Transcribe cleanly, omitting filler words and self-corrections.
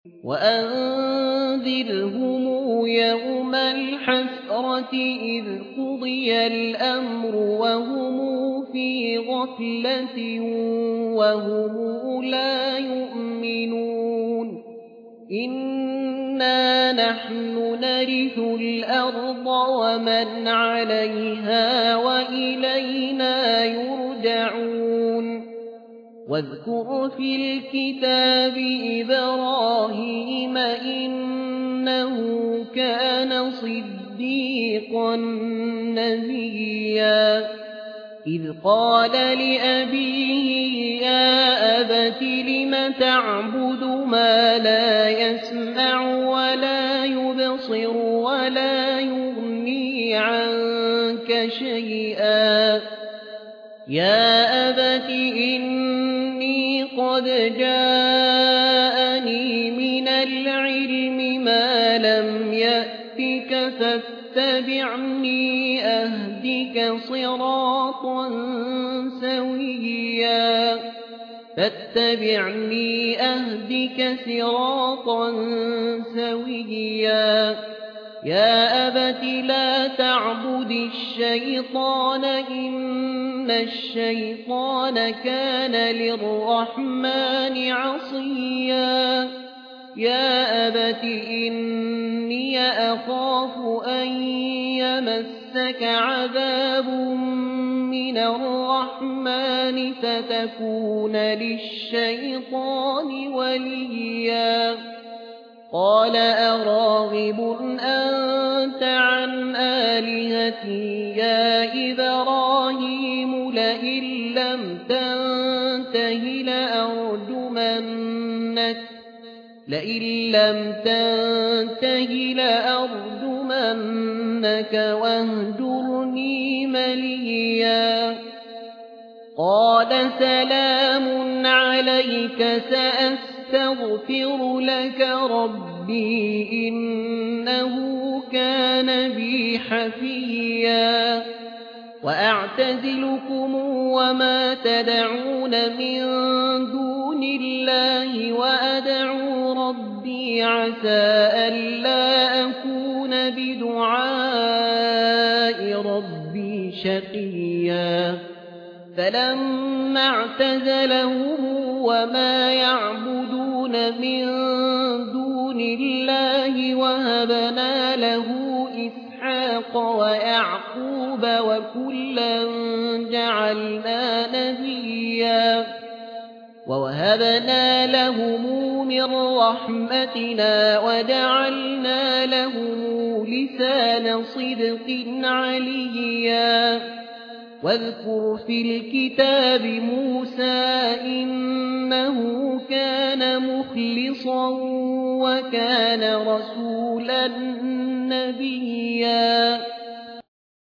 وأنذرهم يوم الحسرة إذ قضي الأمر وهم في غفلة وهم لا يؤمنون إنا نحن نرث الأرض ومن عليها وإلينا يرجعون واذكر في الكتاب إبراهيم إنه كان صديقا نبيا إذ قال لأبيه يا أبت لم تعبد ما لا يسمع ولا يبصر ولا يغني عنك شيئا يا أبت إني قد جاءني من العلم ما لم يأتك فاتبعني أهدك صراطا سويا يا أبت لا تعبد الشيطان إن الشيطان كان للرحمن عصيا يا أبت إني أخاف أن يمسك عذاب من الرحمن فتكون للشيطان وليا قال أراغب أنت عن آلهتي يا إبراهيم لئن لم تنته لأرجمنك واهجرني مليا قال سلام عليك سأستغفر لك ربي إنه كان بي حفيا وأعتزلكم وما تدعون من دون الله وأدعو ربي عسى ألا أكون بدعاء ربي شقيا فلما اعتزلهم وما يعبدون من دون الله وهبنا له إسحاق ويعقوب وكلا جعلنا نبيا ووهبنا لهم من رحمتنا وجعلنا لهم لسان صدق عليا واذكر في الكتاب موسى إنه كان مخلصا وكان رسولا نبيا